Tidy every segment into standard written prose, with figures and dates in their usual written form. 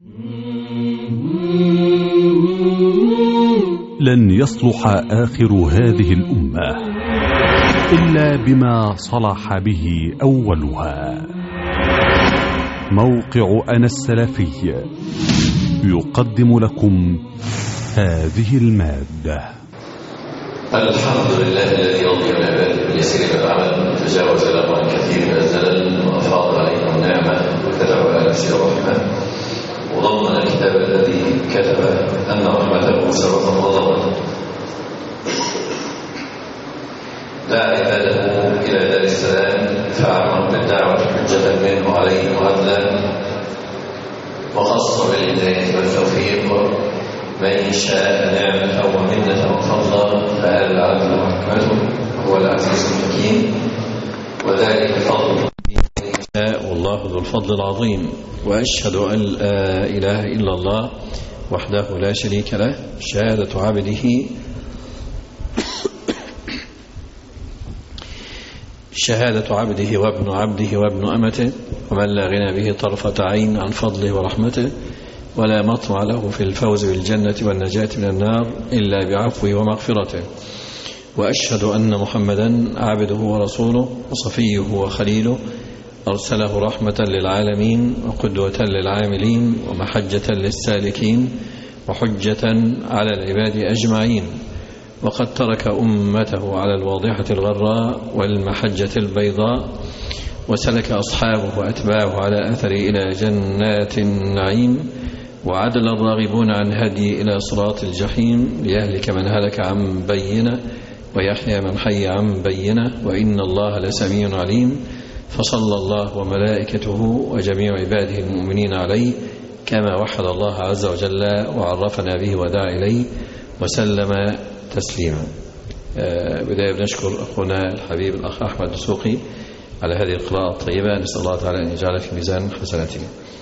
لن يصلح آخر هذه الأمة إلا بما صلح به أولها. موقع أنا السلفي يقدم لكم هذه المادة. الحمد لله الذي رضي بعباده باليسير والعمل وتجاوز له عن كثير من الزلل وأفاض علينا النعمة وكتب على نفسه رحمة وضمن الكتاب الذي كتب أن رحمته سبقا وضمن دعا عباده إلى دار السلام فأعمر بالدعوة حجة منه عليه وعدلا وخص بالهداية والتوفيق من شاء نعمة ومنة وفضلا فهل العدل ورحمته هو العزيز الحكيم وذلك فضل والله ذو الفضل العظيم. وأشهد أن لا إله إلا الله وحده لا شريك له شهادة عبده وابن عبده وابن أمته ومن لا غنى به طرفة عين عن فضله ورحمته ولا مطمع له في الفوز بالجنة والنجاة من النار إلا بعفوه ومغفرته. وأشهد أن محمدا عبده ورسوله وصفيه وخليله أرسله رحمة للعالمين وقدوة للعاملين ومحجة للسالكين وحجة على العباد أجمعين. وقد ترك أمته على الواضحة الغراء والمحجة البيضاء وسلك أصحابه وأتباعه على أثره إلى جنات النعيم وعدل الراغبون عن هدي إلى صراط الجحيم ليهلك من هلك عن بينة ويحيى من حي عن بينة وإن الله لسميع عليم. فصلى الله وملائكته وجميع عباده المؤمنين عليه كما وحد الله عز وجل وعرفنا به ودعا إليه وسلم تسليما. بداية بنشكر أخونا الحبيب الأخ أحمد الدسوقي على هذه القراءة الطيبة، نسأل الله تعالى أن يجعل في ميزان حسناته.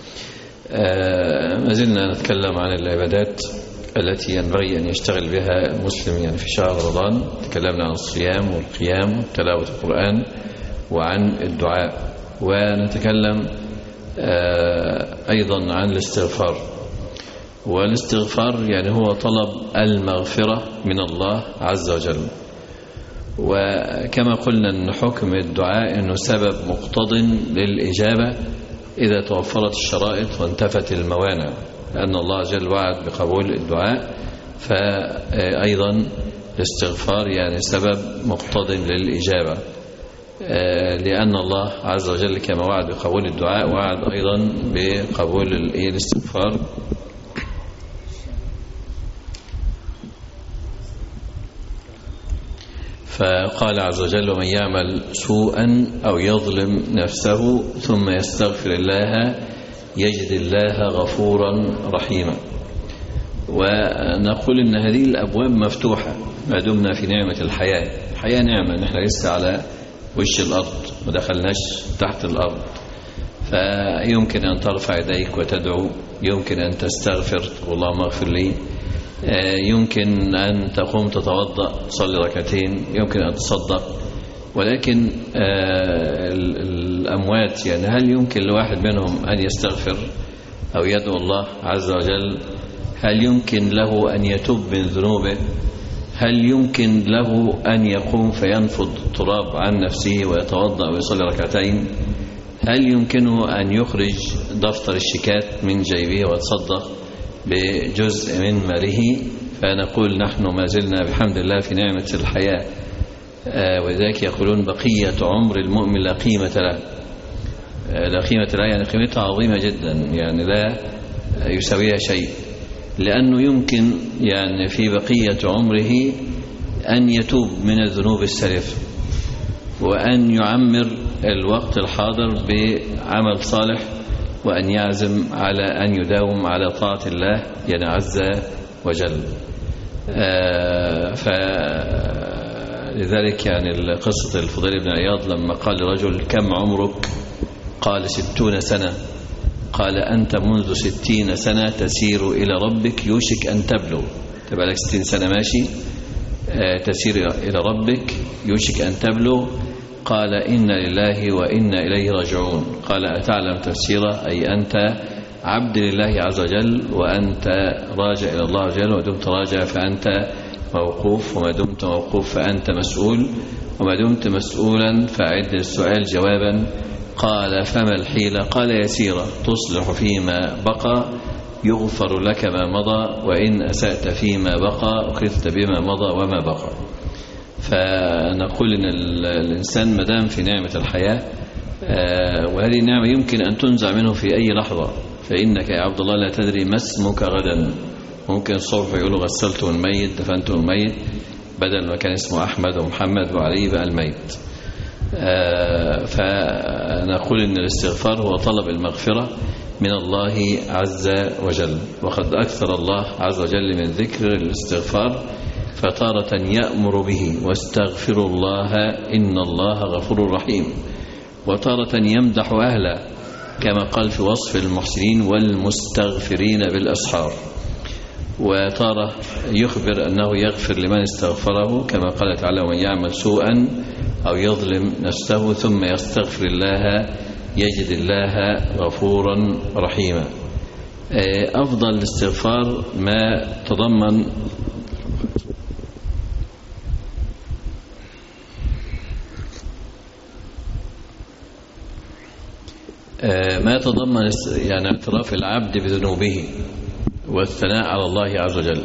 ما زلنا نتكلم عن العبادات التي ينبغي أن يشتغل بها المسلم يعني في شهر رمضان. تكلمنا عن الصيام والقيام وتلاوة القرآن وعن الدعاء، ونتكلم أيضا عن الاستغفار. والاستغفار يعني هو طلب المغفرة من الله عز وجل. وكما قلنا أن حكم الدعاء أنه سبب مقتض للإجابة إذا توفرت الشرائط وانتفت الموانع، لأن الله جل وعد بقبول الدعاء. فأيضا الاستغفار يعني سبب مقتض للإجابة، لأن الله عز وجل كما وعد بقبول الدعاء وعد أيضا بقبول الاستغفار. فقال عز وجل: ومن يعمل سوءا أو يظلم نفسه ثم يستغفر الله يجد الله غفورا رحيما. ونقول إن هذه الأبواب مفتوحة ما دمنا في نعمة الحياة. الحياة نعمة، نحن لسه على وش الأرض ما دخلناش تحت الأرض، فيمكن أن ترفع يديك وتدعو، يمكن أن تستغفر اللهم اغفر لي، يمكن أن تقوم تتوضأ تصلي ركعتين، يمكن أن تصدق. ولكن الأموات يعني هل يمكن لواحد منهم أن يستغفر أو يدعو الله عز وجل؟ هل يمكن له أن يتوب من ذنوبه؟ هل يمكن له أن يقوم فينفض التراب عن نفسه ويتوضأ ويصلي ركعتين؟ هل يمكنه أن يخرج دفتر الشيكات من جيبه ويتصدق بجزء من ماله؟ فنقول نحن ما زلنا بحمد الله في نعمة الحياة. ولذلك يقولون بقية عمر المؤمن لا قيمة له. لا قيمة له يعني قيمتها عظيمة جدا، يعني لا يساويها شيء، لأنه يمكن يعني في بقية عمره أن يتوب من الذنوب السلف وأن يعمر الوقت الحاضر بعمل صالح وأن يعزم على أن يداوم على طاعة الله يعني عز وجل. فلذلك يعني قصة الفضيل بن عياض لما قال لرجل: كم عمرك؟ قال: 60 سنة. قال: أنت منذ 60 سنة تسير إلى ربك يوشك أن تبلغ. تبقى لك 60 سنة ماشي تسير إلى ربك يوشك أن تبلغ. قال: إنا لله وإنا إليه راجعون. قال: أتعلم تفسيره؟ أي أنت عبد لله عز وجل وأنت راجع إلى الله عز وجل، ودمت راجع فأنت موقوف، وما دمت موقوف فأنت مسؤول، وما دمت مسؤولا فأعد للسؤال جوابا. قال فما الحيلة؟ قال يسيرة، تصلح فيما بقى يغفر لك ما مضى، وإن أسأت فيما بقى أخذت بما مضى وما بقى. فنقول إن الإنسان مدام في نعمة الحياة، وهذه النعمة يمكن أن تنزع منه في أي لحظة، فإنك يا عبد الله لا تدري ما اسمك غدا. ممكن الصبح يقولوا غسلت الميت دفنت الميت، بدل ما كان اسمه أحمد ومحمد وعلي بقى الميت. فنقول إن الاستغفار هو طلب المغفرة من الله عز وجل، وقد أكثر الله عز وجل من ذكر الاستغفار، فتارة يأمر به واستغفروا الله إن الله غفور رحيم، وتارة يمدح أهله كما قال في وصف المحسنين والمستغفرين بالأسحار، وتارة يخبر أنه يغفر لمن استغفره كما قال تعالى ومن يعمل سوءا أو يظلم نفسه ثم يستغفر الله يجد الله غفورا رحيما. أفضل الاستغفار ما تضمن يعني اعتراف العبد بذنوبه والثناء على الله عز وجل.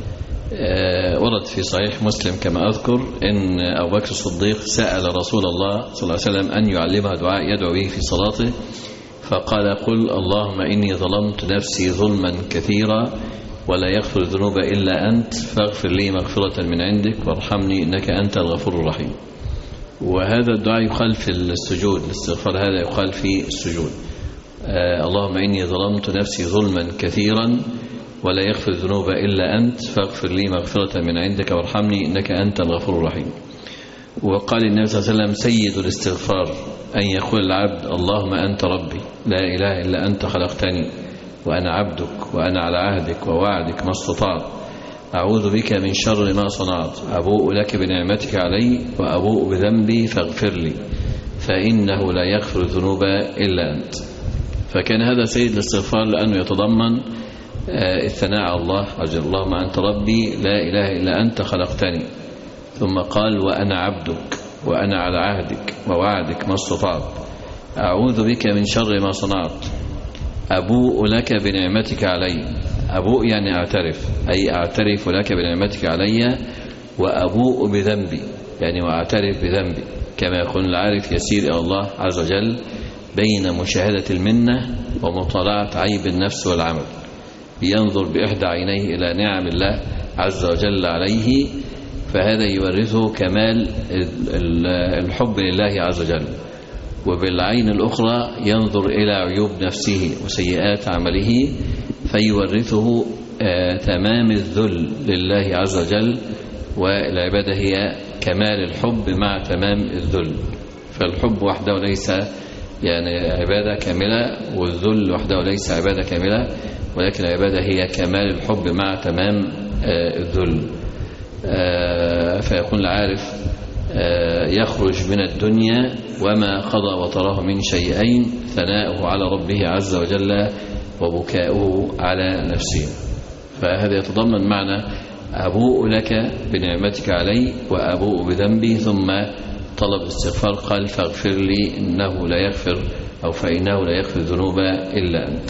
ورد في صحيح مسلم كما أذكر إن أبو بكر الصديق سأل رسول الله صلى الله عليه وسلم أن يعلمه دعاء يدعو به في صلاته، فقال قل اللهم إني ظلمت نفسي ظلما كثيرا ولا يغفر الذنوب إلا أنت فاغفر لي مغفرة من عندك وارحمني إنك أنت الغفور الرحيم. وهذا الدعاء يقال في السجود، الاستغفار هذا يقال في السجود. اللهم إني ظلمت نفسي ظلما كثيرا ولا يغفر الذنوب إلا أنت فاغفر لي مغفرة من عندك وارحمني إنك أنت الغفور الرحيم. وقال النبي صلى الله عليه وسلم سيد الاستغفار أن يقول العبد اللهم أنت ربي لا إله إلا أنت خلقتني وأنا عبدك وأنا على عهدك ووعدك ما استطعت، أعوذ بك من شر ما صنعت، أبوء لك بنعمتك علي وأبوء بذنبي فاغفر لي فإنه لا يغفر الذنوب إلا أنت. فكان هذا سيد الاستغفار لأنه يتضمن الثناء على الله عز وجل، اللهم أنت ربي لا إله إلا أنت خلقتني، ثم قال وأنا عبدك وأنا على عهدك ووعدك ما استطعت، أعوذ بك من شر ما صنعت، أبوء لك بنعمتك علي. أبوء يعني أعترف، أي أعترف لك بنعمتك علي، وأبوء بذنبي يعني وأعترف بذنبي، كما يقول العارف يسير إلى الله عز وجل بين مشاهدة المنة ومطالعة عيب النفس والعمل، ينظر بإحدى عينيه إلى نعم الله عز وجل عليه، فهذا يورثه كمال الحب لله عز وجل. وبالعين الأخرى ينظر إلى عيوب نفسه وسيئات عمله، فيورثه تمام الذل لله عز وجل. والعبادة هي كمال الحب مع تمام الذل، فالحب وحده ليس يعني عبادة كاملة، والذل وحده ليس عبادة كاملة، ولكن العبادة هي كمال الحب مع تمام الذل. فيكون العارف يخرج من الدنيا وما قضى وتراه من شيئين، ثناؤه على ربه عز وجل وبكاؤه على نفسه. فهذا يتضمن معنى أبوء لك بنعمتك علي وأبوء بذنبي، ثم طلب الاستغفار قال فاغفر لي إنه لا يغفر أو فإنه لا يغفر الذنوب إلا أنت.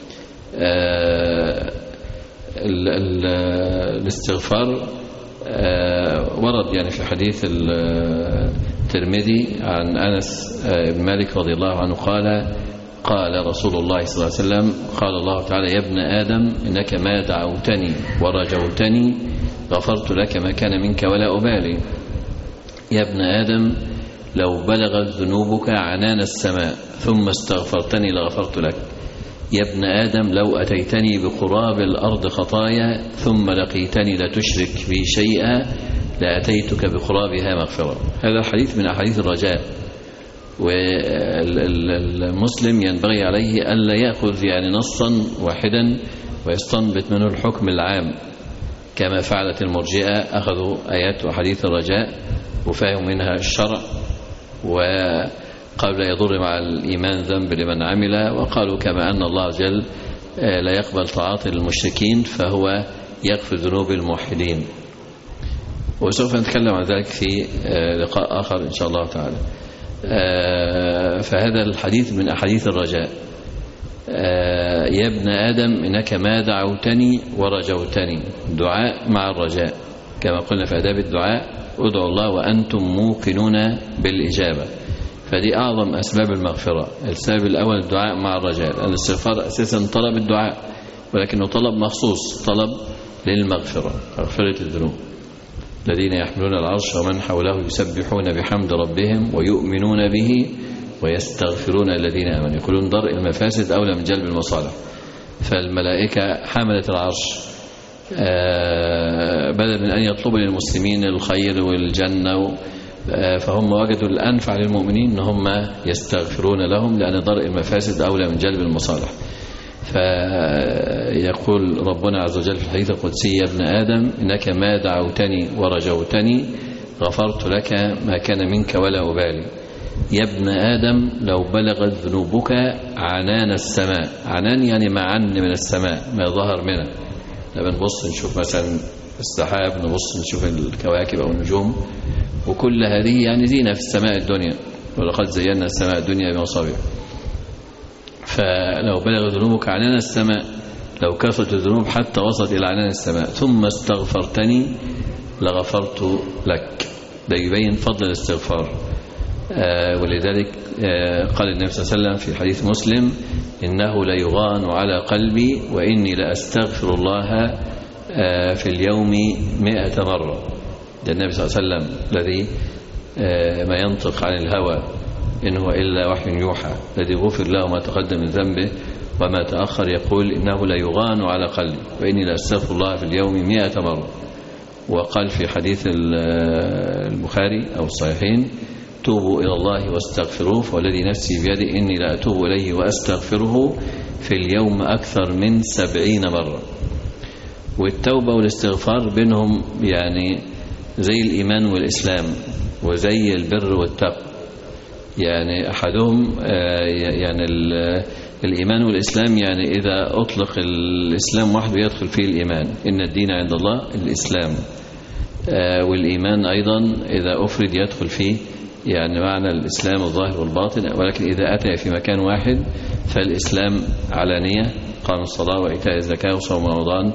الاستغفار ورد يعني في حديث الترمذي عن أنس بن مالك رضي الله عنه قال رسول الله صلى الله عليه وسلم قال الله تعالى يا ابن آدم إنك ما دعوتني ورجوتني غفرت لك ما كان منك ولا أبالي. يا ابن آدم لو بلغت ذنوبك عنان السماء ثم استغفرتني لغفرت لك. يا ابن آدم لو أتيتني بقراب الأرض خطايا ثم لقيتني لا تشرك بي شيئا لأتيتك بقرابها مغفرة. هذا الحديث من أحاديث الرجاء، والمسلم ينبغي عليه ألا يأخذ يعني نصا واحدا ويستنبط منه الحكم العام كما فعلت المرجئة، أخذوا آيات وحديث الرجاء وفاهم منها الشرع، وقالوا لا يضر مع الإيمان ذنب لمن عمل، وقالوا كما أن الله عز وجل لا يقبل طاعات المشركين، فهو يغفر ذنوب الموحدين، وسوف نتكلم عن ذلك في لقاء آخر إن شاء الله تعالى. فهذا الحديث من أحاديث الرجاء. يا ابن آدم إنك ما دعوتني ورجوتني، دعاء مع الرجاء، كما قلنا في آداب الدعاء ادعوا الله وأنتم موقنون بالإجابة. فدي أعظم أسباب المغفرة. السبب الأول الدعاء مع الرجاء، الاستغفار أساسا طلب الدعاء، ولكنه طلب مخصوص، طلب للمغفرة، مغفرة الذنوب. الذين يحملون العرش ومن حوله يسبحون بحمد ربهم ويؤمنون به ويستغفرون الذين آمنوا، يقولون درء المفاسد أولى من جلب المصالح. فالملائكة حملة العرش بدل من أن يطلبوا للمسلمين الخير والجنة، فهم وجدوا الأنفع للمؤمنين أن هم يستغفرون لهم، لأن درء المفاسد أولى من جلب المصالح. فيقول ربنا عز وجل في الحديث القدسي: يا ابن آدم إنك ما دعوتني ورجوتني غفرت لك ما كان منك ولا أبالي. يا ابن آدم لو بلغت ذنوبك عنان السماء، عنان يعني معن من السماء ما ظهر منه. لما نبص نشوف مثلا السحاب، نبص نشوف الكواكب أو النجوم، وكل هذه يعني زينة في السماء الدنيا، ولقد زينا السماء الدنيا بمصابيح. فلو بلغ ذنوبك عنان السماء، لو كثرت الذنوب حتى وصلت إلى عنان السماء ثم استغفرتني لغفرت لك. ده يبين فضل الاستغفار. ولذلك قال النبي صلى الله عليه وسلم في حديث مسلم: إنه ليغان على قلبي وإني لأستغفر الله في اليوم 100 مرة. ده النبي صلى الله عليه وسلم الذي ما ينطق عن الهوى إن هو إلا وحي يوحى، الذي غفر له ما تقدم من ذنبه وما تأخر، يقول: إنه ليغان على قلبي وإني لأستغفر الله في اليوم 100 مرة. وقال في حديث البخاري أو الصحيحين: توبوا إلى الله واستغفروه فوالذي نفسي بيده إني لأتوب إليه وأستغفره في اليوم أكثر من 70 مرة. والتوبة والاستغفار بينهم يعني زي الإيمان والإسلام وزي البر والتقوى. يعني أحدهم يعني الإيمان والإسلام، يعني إذا أطلق الإسلام وحده يدخل فيه الإيمان، إن الدين عند الله الإسلام. والإيمان أيضا إذا أفرد يدخل فيه يعني معنى الإسلام الظاهر والباطن. ولكن إذا أتى في مكان واحد فالإسلام علانية، قام الصلاة وإيتاء الزكاة وصوم رمضان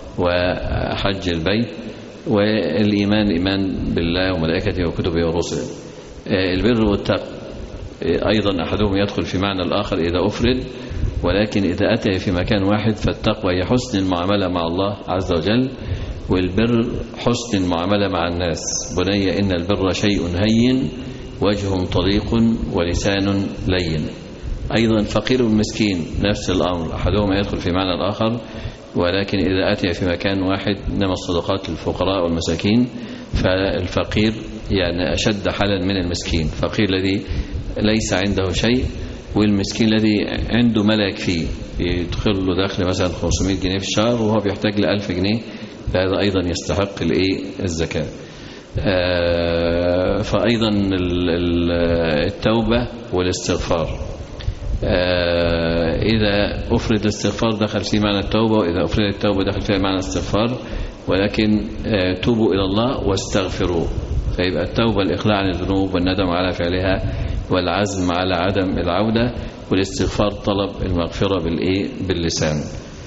وحج البيت. والإيمان إيمان بالله وملائكته وكتبه ورسله. البر والتقوى أيضا أحدهم يدخل في معنى الآخر إذا أفرد، ولكن إذا أتى في مكان واحد فالتقوى هي حسن المعاملة مع الله عز وجل، والبر حسن المعاملة مع الناس. بني إن البر شيء هين وجه طليق ولسان لين. أيضا فقير والمسكين نفس الأمر، أحدهما يدخل في معنى الآخر، ولكن إذا أتي في مكان واحد إنما الصدقات للفقراء والمساكين، فالفقير يعني أشد حالا من المسكين. فقير الذي ليس عنده شيء، والمسكين الذي عنده ما يكفيه، يدخل له دخل مثلا 500 جنيه في الشهر وهو بيحتاج ل 1000 جنيه، فهذا أيضا يستحق الزكاة. فأيضا التوبة والاستغفار، إذا أفرد الاستغفار دخل في معنى التوبة، وإذا أفرد التوبة دخل في معنى الاستغفار. ولكن توبوا إلى الله واستغفروا، فيبقى التوبة الإقلاع عن الذنوب والندم على فعلها والعزم على عدم العودة، والاستغفار طلب المغفرة باللسان.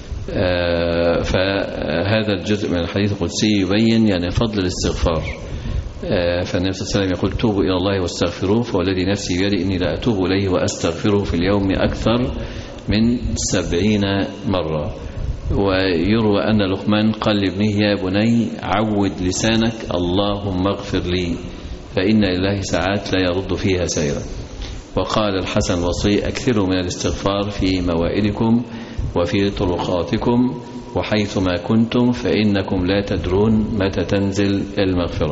فهذا الجزء من الحديث القدسي يبين يعني فضل الاستغفار. فالنبي صلى الله عليه وسلم يقول: توبوا إلى الله واستغفروه فوالذي نفسي بيده إني لا أتوب إليه وأستغفره في اليوم أكثر من 70 مرة. ويروى أن لقمان قال لابنه: يا بني عود لسانك اللهم اغفر لي فإن لله ساعات لا يرد فيها سيرا. وقال الحسن البصري: أكثروا من الاستغفار في موائدكم وفي طرقاتكم وحيثما كنتم فإنكم لا تدرون متى تنزل المغفرة.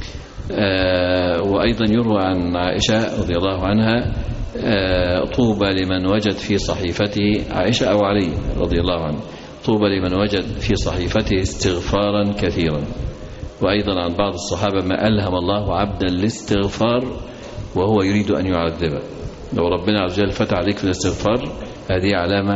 وأيضا يروى عن عائشة رضي الله عنها: طوبى لمن وجد في صحيفته، عائشة أو علي رضي الله عنه، طوبى لمن وجد في صحيفته استغفارا كثيرا. وأيضا عن بعض الصحابة: ما ألهم الله عبدا الاستغفار وهو يريد أن يعذبه. لو ربنا عز وجل فتح عليك في الاستغفار، هذه علامة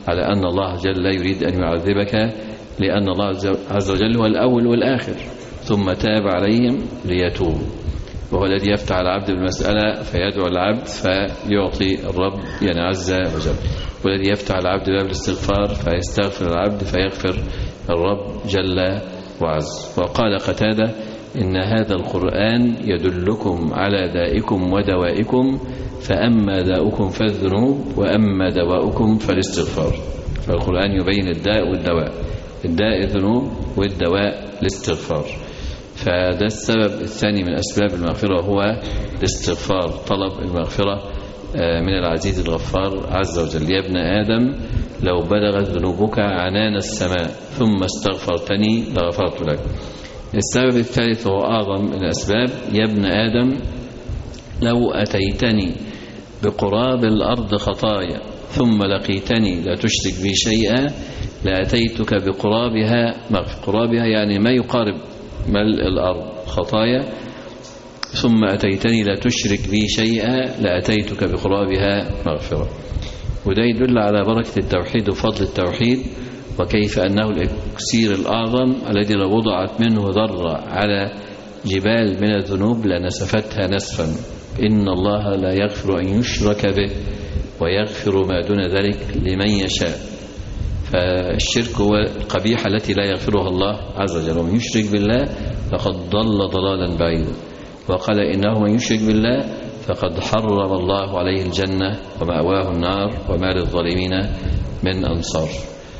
على أن الله جل لا يريد أن يعذبك، لأن الله عز وجل هو الأول والآخر، ثم تاب عليهم ليتوبوا، وهو الذي يفتح العبد بالمسألة فيدعو العبد فيعطي الرب يعني عز وجل، والذي يفتح العبد باب الاستغفار فيستغفر العبد فيغفر الرب جل وعز. وقال قتادة: إن هذا القرآن يدلكم على دائكم ودوائكم، فأما داؤكم فالذنوب وأما دواؤكم فالاستغفار. فالقرآن يبين الداء والدواء، الداء الذنوب والدواء الاستغفار. فده السبب الثاني من أسباب المغفرة، هو الاستغفار، طلب المغفرة من العزيز الغفار عز وجل. يا ابن آدم لو بلغت ذنوبك عنان السماء ثم استغفرتني لغفرت لك. السبب الثالث هو أعظم الأسباب: يا ابن آدم لو أتيتني بقراب الأرض خطايا ثم لقيتني لا تشرك بي شيئا لأتيتك بقرابها مغفرة. قرابها يعني ما يقارب ملء الأرض خطايا، ثم أتيتني لا تشرك بي شيئا لأتيتك بقرابها مغفرة. وده يدل على بركة التوحيد وفضل التوحيد، وكيف أنه الإكسير الأعظم الذي لو وضعت منه ذرة على جبال من الذنوب لنسفتها نسفا. إن الله لا يغفر أن يشرك به ويغفر ما دون ذلك لمن يشاء. فالشرك هو القبيحة التي لا يغفرها الله عز وجل، ومن يشرك بالله فقد ضل ضلالا بعيدا. وقال: إنه من يشرك بالله فقد حرم الله عليه الجنة ومأواه النار وما للظالمين من أنصار.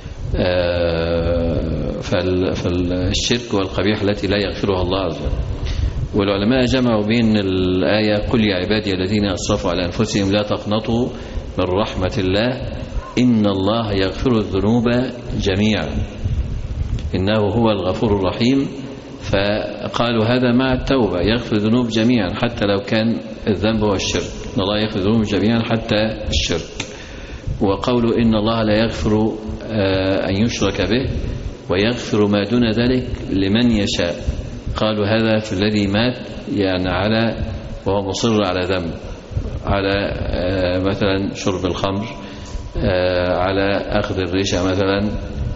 فالشرك هو القبيحة التي لا يغفرها الله عز وجل. والعلماء جمعوا بين الآية: قل يا عبادي الذين أسرفوا على أنفسهم لا تقنطوا من رحمة الله إن الله يغفر الذنوب جميعا إنه هو الغفور الرحيم. فقالوا هذا مع التوبة، يغفر الذنوب جميعا حتى لو كان الذنب هو الشرك، إن الله يغفر الذنوب جميعا حتى الشرك. وقولوا إن الله لا يغفر أن يشرك به ويغفر ما دون ذلك لمن يشاء. قالوا هذا في الذي مات يعني على وهو مصر على ذنب، على مثلا شرب الخمر، على أخذ الرشا مثلا،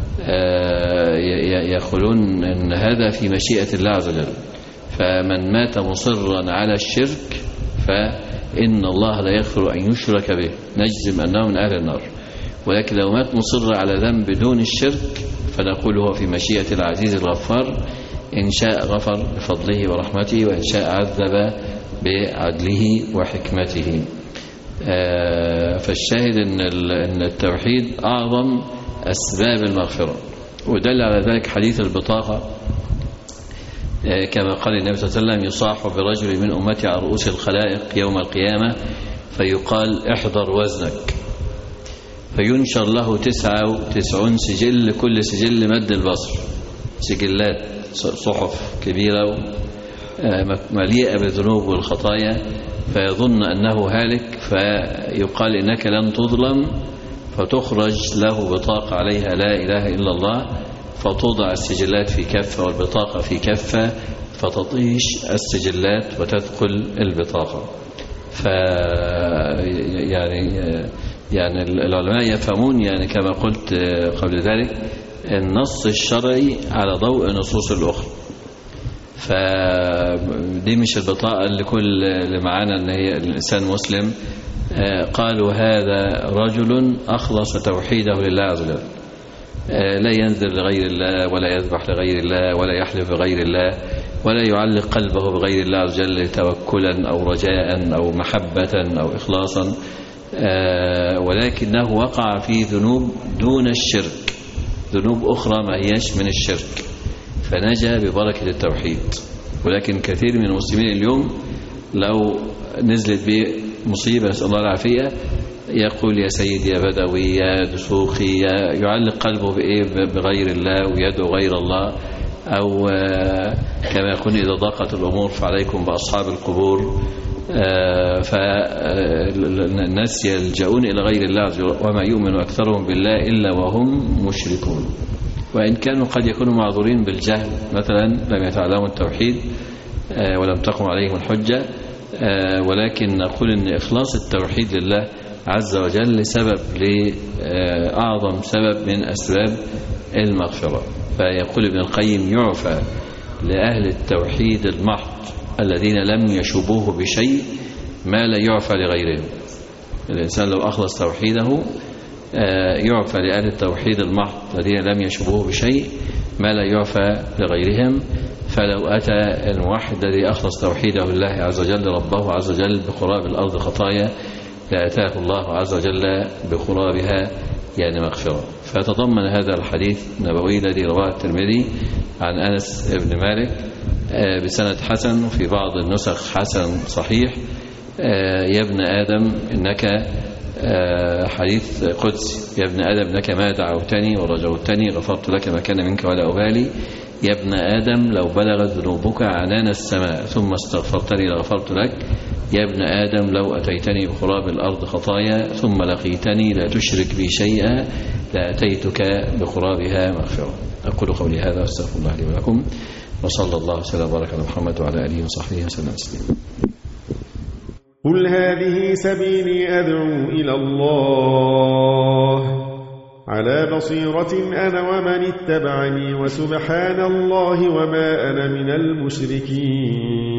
يقولون أن هذا في مشيئة الله عز وجل. فمن مات مصرا على الشرك فإن الله لا يغفر أن يشرك به، نجزم أنه من أهل النار. ولكن لو مات مصر على ذنب بدون الشرك فنقول هو في مشيئة العزيز الغفار، إن شاء غفر بفضله ورحمته، وإن شاء عذب بعدله وحكمته. فالشاهد أن التوحيد أعظم أسباب المغفرة. ودل على ذلك حديث البطاقة، كما قال النبي صلى الله عليه وسلم: يصاح برجل من أمتي على رؤوس الخلائق يوم القيامة فيقال احضر وزنك، فينشر له 99 سجل، كل سجل مد البصر، سجلات صحف كبيرة مليئة بالذنوب والخطايا، فيظن أنه هالك، فيقال إنك لن تظلم، فتخرج له بطاقة عليها لا إله إلا الله، فتوضع السجلات في كفة والبطاقة في كفة، فتطيش السجلات وتدخل البطاقة. يعني العلماء يفهمون يعني كما قلت قبل ذلك النص الشرعي على ضوء النصوص الأخرى. فدي مش البطاقة اللي معانا ان هي الإنسان مسلم. قالوا هذا رجل أخلص توحيده لله عز وجل، لا ينذر لغير الله ولا يذبح لغير الله ولا يحلف بغير الله ولا يعلق قلبه بغير الله عز وجل توكلا أو رجاء أو محبة أو إخلاصا، ولكنه وقع في ذنوب دون الشرك، ذنوب أخرى ما هيش من الشرك، فنجا ببركة التوحيد. ولكن كثير من المسلمين اليوم لو نزلت به مصيبة نسأل الله العافية يقول يا سيدي يا بدوي يا دسوقي، يعلق قلبه بغير الله ويدعو غير الله، أو كما يقول إذا ضاقت الأمور فعليكم بأصحاب القبور. فالناس يلجؤون إلى غير الله وما يؤمن أكثرهم بالله إلا وهم مشركون، وإن كانوا قد يكونوا معذورين بالجهل، مثلا لم يتعلموا التوحيد ولم تقم عليهم الحجة. ولكن نقول أن إخلاص التوحيد لله عز وجل سبب لأعظم سبب من أسباب المغفرة. فيقول ابن القيم: يعفى لأهل التوحيد المحض الذين لم يشبوه بشيء ما لا يعفى لغيرهم. الإنسان لو أخلص توحيده يعفى لأهل التوحيد المحض الذين لم يشبوه بشيء ما لا يعفى لغيرهم. فلو أتى الموحد الذي أخلص توحيده لله عز وجل ربه عز وجل بقراب الأرض خطايا لأتاه الله عز وجل بقرابها يعني مغفرة. فتضمن هذا الحديث النبوي الذي رواه الترمذي عن أنس بن مالك بسند حسن، وفي بعض النسخ حسن صحيح: يا ابن آدم إنك، حديث قدسي: يا ابن آدم إنك ما دعوتني ورجوتني غفرت لك ما كان منك ولا أبالي. يا ابن آدم لو بلغت ذنوبك عنان السماء ثم استغفرتني لغفرت لك. يا ابن آدم لو أتيتني بقراب الأرض خطايا ثم لقيتني لا تشرك بي شيئا لأتيتك بقرابها مغفرة. أقول قولي هذا واستغفر الله لي ولكم، وصلى الله وسلم وبارك على محمد وعلى آله وصحبه وسلم تسليما. قل هذه سبيلي أدعو إلى الله على بصيرة أنا ومن اتبعني، وسبحان الله وما أنا من المشركين.